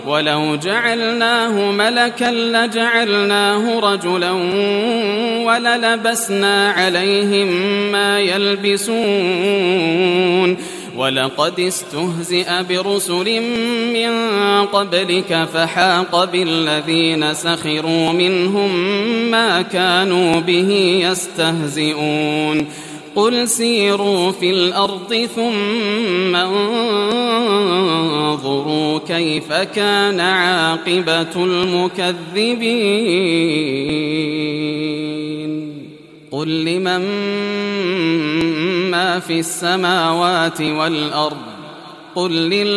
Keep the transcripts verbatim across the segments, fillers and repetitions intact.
ولو جعلناه ملكا لجعلناه رجلا وللبسنا عليهم ما يلبسون ولقد استهزئ برسل من قبلك فحاق بالذين سخروا منهم ما كانوا به يستهزئون قل سيروا في الأرض ثم انظروا كيف كان عاقبة المكذبين قل لمن ما في السماوات والأرض قل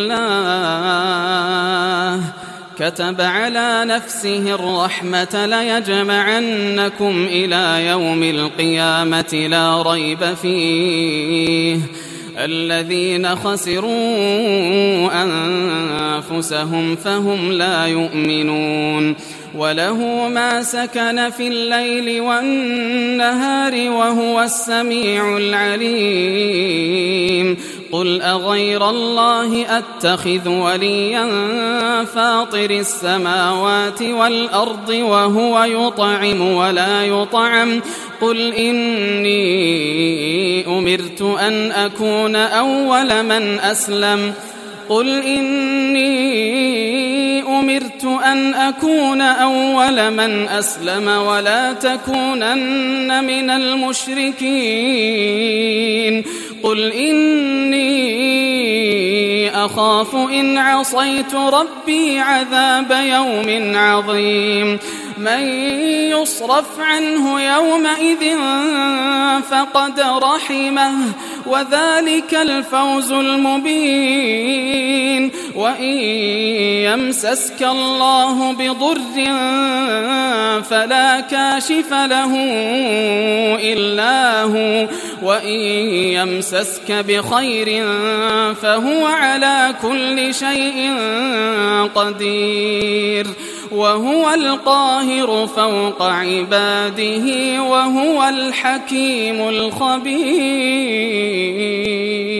لله كتب على نفسه الرحمة ليجمعنكم إلى يوم القيامة لا ريب فيه الذين خسروا أنفسهم فهم لا يؤمنون وله ما سكن في الليل والنهار وهو السميع العليم قل أغير الله أتخذ وليا فاطر السماوات والأرض وهو يطعم ولا يطعم قل إني أمرت أن أكون أول من أسلم قل إني أمرت أن أكون أول من أسلم ولا تكونن من المشركين قل إني أخاف إن عصيت ربي عذاب يوم عظيم من يصرف عنه يومئذ فقد رحمه وذلك الفوز المبين وإن يمسسك الله بضر فلا كاشف له إلا هو وإن يمسسك بخير فهو على كل شيء قدير وهو القاهر فوق عباده وهو الحكيم الخبير.